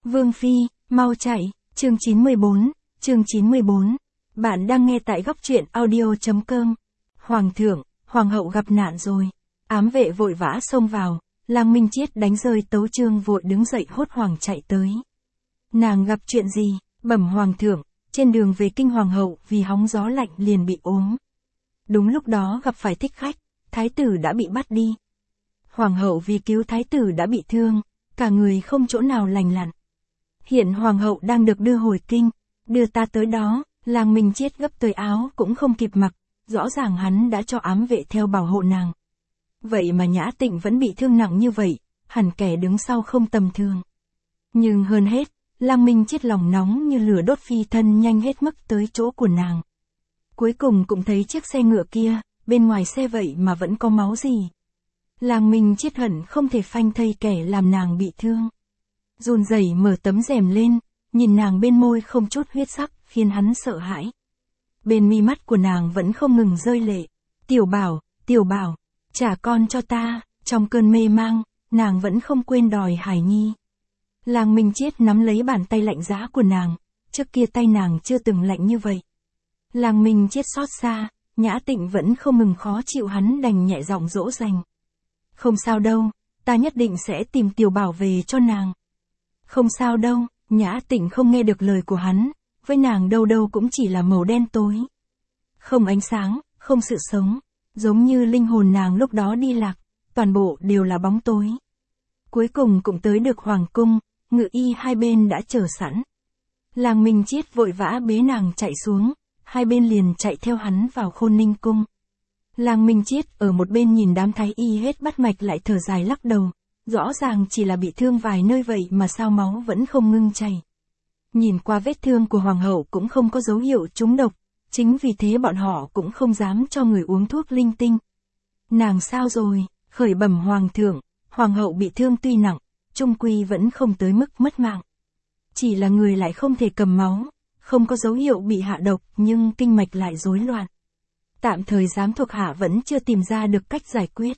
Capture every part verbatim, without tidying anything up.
Vương Phi, mau chạy, chương chín mươi bốn, chương chín mươi bốn. Bạn đang nghe tại góc truyện audio.com. Hoàng thượng, hoàng hậu gặp nạn rồi. Ám vệ vội vã xông vào, Lang Minh Chiết đánh rơi tấu chương vội đứng dậy hốt hoảng chạy tới. Nàng gặp chuyện gì? Bẩm hoàng thượng, trên đường về kinh hoàng hậu vì hóng gió lạnh liền bị ốm. Đúng lúc đó gặp phải thích khách, thái tử đã bị bắt đi. Hoàng hậu vì cứu thái tử đã bị thương, cả người không chỗ nào lành lặn. Hiện hoàng hậu đang được đưa hồi kinh, đưa ta tới đó. Lang Minh Chiết gấp tới áo cũng không kịp mặc, rõ ràng hắn đã cho ám vệ theo bảo hộ nàng. Vậy mà Nhã Tịnh vẫn bị thương nặng như vậy, hẳn kẻ đứng sau không tầm thường. Nhưng hơn hết, Lang Minh Chiết lòng nóng như lửa đốt phi thân nhanh hết mức tới chỗ của nàng. Cuối cùng cũng thấy chiếc xe ngựa kia, bên ngoài xe vậy mà vẫn có máu gì. Lang Minh Chiết hận không thể phanh thây kẻ làm nàng bị thương. Run rẩy mở tấm rèm lên, nhìn nàng bên môi không chút huyết sắc, khiến hắn sợ hãi. Bên mi mắt của nàng vẫn không ngừng rơi lệ. Tiểu Bảo, Tiểu Bảo, trả con cho ta. Trong cơn mê mang, nàng vẫn không quên đòi Hải Nhi. Lang Minh Chiết nắm lấy bàn tay lạnh giá của nàng, trước kia tay nàng chưa từng lạnh như vậy. Lang Minh Chiết xót xa, Nhã Tịnh vẫn không ngừng khó chịu, hắn đành nhẹ giọng dỗ dành. Không sao đâu, ta nhất định sẽ tìm Tiểu Bảo về cho nàng. Không sao đâu, Nhã Tịnh không nghe được lời của hắn, với nàng đâu đâu cũng chỉ là màu đen tối. Không ánh sáng, không sự sống, giống như linh hồn nàng lúc đó đi lạc, toàn bộ đều là bóng tối. Cuối cùng cũng tới được hoàng cung, ngự y hai bên đã chờ sẵn. Lang Minh Chiết vội vã bế nàng chạy xuống, hai bên liền chạy theo hắn vào Khôn Ninh cung. Lang Minh Chiết ở một bên nhìn đám thái y hết bắt mạch lại thở dài lắc đầu, rõ ràng chỉ là bị thương vài nơi vậy mà sao máu vẫn không ngưng chảy. Nhìn qua vết thương của hoàng hậu cũng không có dấu hiệu trúng độc, chính vì thế bọn họ cũng không dám cho người uống thuốc linh tinh. Nàng sao rồi? Khởi bẩm hoàng thượng, hoàng hậu bị thương tuy nặng, chung quy vẫn không tới mức mất mạng. Chỉ là người lại không thể cầm máu, không có dấu hiệu bị hạ độc nhưng kinh mạch lại rối loạn. Tạm thời giám thuộc hạ vẫn chưa tìm ra được cách giải quyết.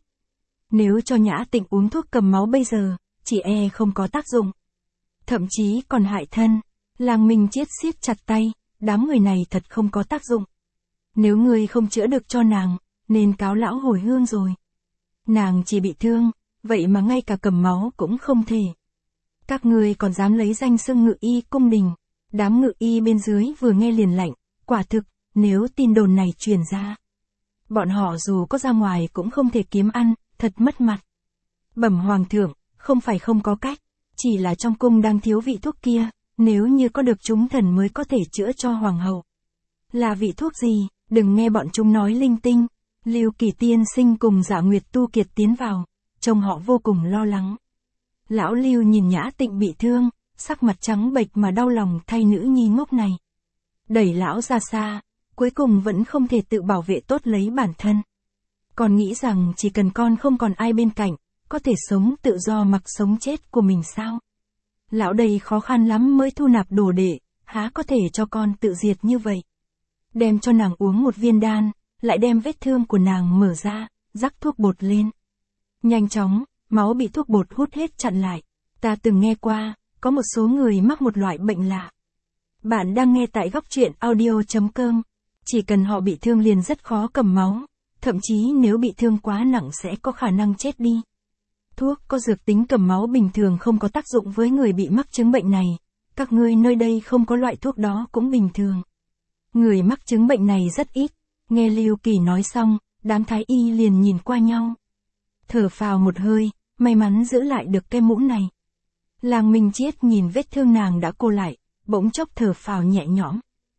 Nếu cho Nhã Tịnh uống thuốc cầm máu bây giờ, chỉ e không có tác dụng. Thậm chí còn hại thân. Lang Minh Chiết siết chặt tay, đám người này thật không có tác dụng. Nếu ngươi không chữa được cho nàng, nên cáo lão hồi hương rồi. Nàng chỉ bị thương, vậy mà ngay cả cầm máu cũng không thể. Các ngươi còn dám lấy danh xưng ngự y cung đình. Đám ngự y bên dưới vừa nghe liền lạnh, quả thực, nếu tin đồn này truyền ra. Bọn họ dù có ra ngoài cũng không thể kiếm ăn, thật mất mặt. Bẩm hoàng thượng, không phải không có cách, chỉ là trong cung đang thiếu vị thuốc kia, nếu như có được chúng thần mới có thể chữa cho hoàng hậu. Là vị thuốc gì, đừng nghe bọn chúng nói linh tinh. Lưu Kỳ tiên sinh cùng Dạ Nguyệt Tu Kiệt tiến vào, trông họ vô cùng lo lắng. Lão Lưu nhìn Nhã Tịnh bị thương, sắc mặt trắng bệch mà đau lòng thay nữ nhi ngốc này. Đẩy lão ra xa, cuối cùng vẫn không thể tự bảo vệ tốt lấy bản thân. Còn nghĩ rằng chỉ cần con không còn ai bên cạnh, có thể sống tự do mặc sống chết của mình sao? Lão đây khó khăn lắm mới thu nạp đồ đệ, há có thể cho con tự diệt như vậy. Đem cho nàng uống một viên đan, lại đem vết thương của nàng mở ra, rắc thuốc bột lên. Nhanh chóng, máu bị thuốc bột hút hết chặn lại. Ta từng nghe qua, có một số người mắc một loại bệnh lạ. Bạn đang nghe tại góc truyện audio.com. Chỉ cần họ bị thương liền rất khó cầm máu, thậm chí nếu bị thương quá nặng sẽ có khả năng chết đi. Thuốc có dược tính cầm máu bình thường không có tác dụng với người bị mắc chứng bệnh này. Các ngươi nơi đây không có loại thuốc đó cũng bình thường. Người mắc chứng bệnh này rất ít. Nghe Lưu Kỳ nói xong, đám thái y liền nhìn qua nhau. Thở phào một hơi, may mắn giữ lại được cái mũ này. Lang Minh Chiết nhìn vết thương nàng đã cô lại, bỗng chốc thở phào nhẹ nhõm.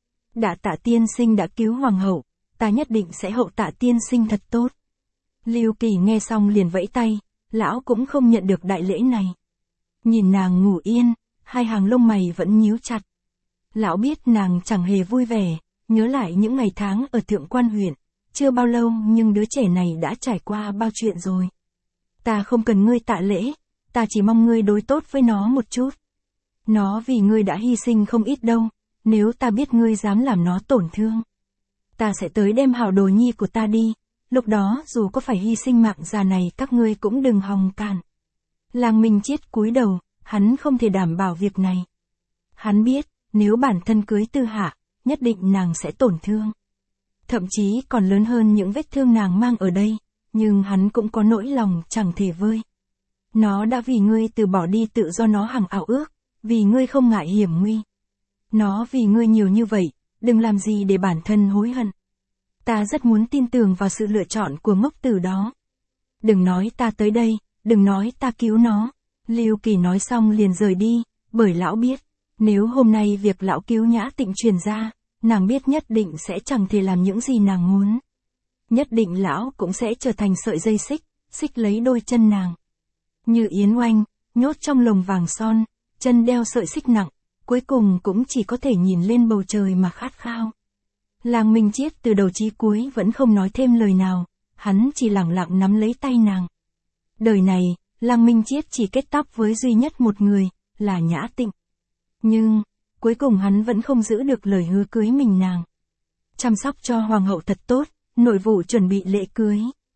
Đã Tạ tiên sinh đã cứu hoàng hậu, ta nhất định sẽ hậu tạ tiên sinh thật tốt. Lưu Kỳ nghe xong liền vẫy tay, lão cũng không nhận được đại lễ này. Nhìn nàng ngủ yên, hai hàng lông mày vẫn nhíu chặt. Lão biết nàng chẳng hề vui vẻ, nhớ lại những ngày tháng ở Thượng Quan huyện, chưa bao lâu nhưng đứa trẻ này đã trải qua bao chuyện rồi. Ta không cần ngươi tạ lễ, ta chỉ mong ngươi đối tốt với nó một chút. Nó vì ngươi đã hy sinh không ít đâu, nếu ta biết ngươi dám làm nó tổn thương, ta sẽ tới đem hảo đồ nhi của ta đi, lúc đó dù có phải hy sinh mạng già này các ngươi cũng đừng hòng cản. Lang Minh Chiết cúi đầu, hắn không thể đảm bảo việc này. Hắn biết, nếu bản thân cưới Tư Hạ, nhất định nàng sẽ tổn thương. Thậm chí còn lớn hơn những vết thương nàng mang ở đây, nhưng hắn cũng có nỗi lòng chẳng thể vơi. Nó đã vì ngươi từ bỏ đi tự do nó hằng ao ước, vì ngươi không ngại hiểm nguy. Nó vì ngươi nhiều như vậy, đừng làm gì để bản thân hối hận. Ta rất muốn tin tưởng vào sự lựa chọn của ngốc tử đó. Đừng nói ta tới đây, đừng nói ta cứu nó. Lưu Kỳ nói xong liền rời đi, bởi lão biết, nếu hôm nay việc lão cứu Nhã Tịnh truyền ra, nàng biết nhất định sẽ chẳng thể làm những gì nàng muốn. Nhất định lão cũng sẽ trở thành sợi dây xích, xích lấy đôi chân nàng. Như Yến Oanh, nhốt trong lồng vàng son, chân đeo sợi xích nặng, cuối cùng cũng chỉ có thể nhìn lên bầu trời mà khát khao. Lang Minh Chiết từ đầu chí cuối vẫn không nói thêm lời nào, hắn chỉ lặng lặng nắm lấy tay nàng. Đời này, Lang Minh Chiết chỉ kết tóc với duy nhất một người, là Nhã Tịnh. Nhưng, cuối cùng hắn vẫn không giữ được lời hứa cưới mình nàng. Chăm sóc cho hoàng hậu thật tốt, nội vụ chuẩn bị lễ cưới.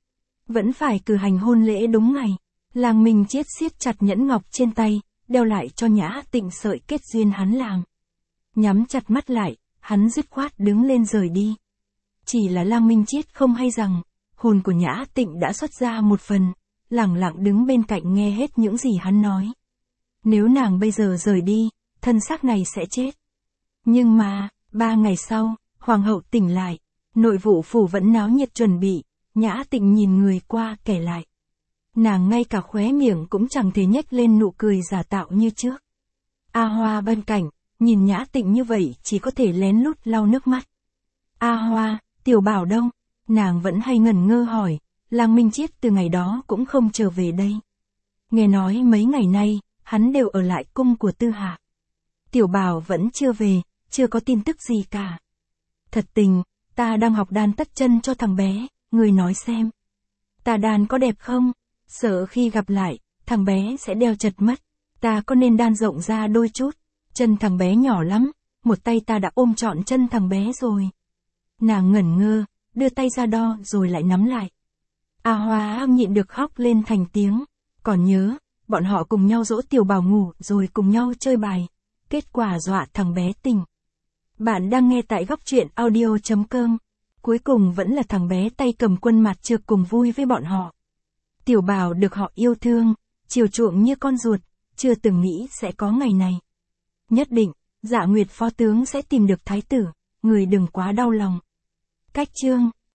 Vẫn phải cử hành hôn lễ đúng ngày. Lang Minh Chiết siết chặt nhẫn ngọc trên tay, đeo lại cho Nhã Tịnh sợi kết duyên hắn làm. Nhắm chặt mắt lại, hắn dứt khoát đứng lên rời đi. Chỉ là Lang Minh Chiết không hay rằng, hồn của Nhã Tịnh đã xuất ra một phần, lặng lặng đứng bên cạnh nghe hết những gì hắn nói. Nếu nàng bây giờ rời đi, thân xác này sẽ chết. Nhưng mà, ba ngày sau, hoàng hậu tỉnh lại, nội vụ phủ vẫn náo nhiệt chuẩn bị, Nhã Tịnh nhìn người qua kẻ lại. Nàng ngay cả khóe miệng cũng chẳng thể nhếch lên nụ cười giả tạo như trước. A Hoa bên cạnh, nhìn Nhã Tịnh như vậy chỉ có thể lén lút lau nước mắt. A Hoa, Tiểu Bảo đâu? Nàng vẫn hay ngẩn ngơ hỏi, Lang Minh Chiết từ ngày đó cũng không trở về đây. Nghe nói mấy ngày nay, hắn đều ở lại cung của Tư Hạ. Tiểu Bảo vẫn chưa về, chưa có tin tức gì cả. Thật tình, ta đang học đan tất chân cho thằng bé, người nói xem. Ta đan có đẹp không? Sợ khi gặp lại, thằng bé sẽ đeo chật mất. Ta có nên đan rộng ra đôi chút? Chân thằng bé nhỏ lắm, một tay ta đã ôm trọn chân thằng bé rồi. Nàng ngẩn ngơ, đưa tay ra đo rồi lại nắm lại. A Hoa không nhịn được khóc lên thành tiếng. Còn nhớ, bọn họ cùng nhau dỗ Tiểu Bảo ngủ rồi cùng nhau chơi bài. Kết quả dọa thằng bé tỉnh. Bạn đang nghe tại góc truyện audio chấm com. Cuối cùng vẫn là thằng bé tay cầm quân mặt trược cùng vui với bọn họ. Tiểu Bảo được họ yêu thương, chiều chuộng như con ruột, chưa từng nghĩ sẽ có ngày này. Nhất định, Dạ Nguyệt phó tướng sẽ tìm được thái tử, người đừng quá đau lòng. Cách chương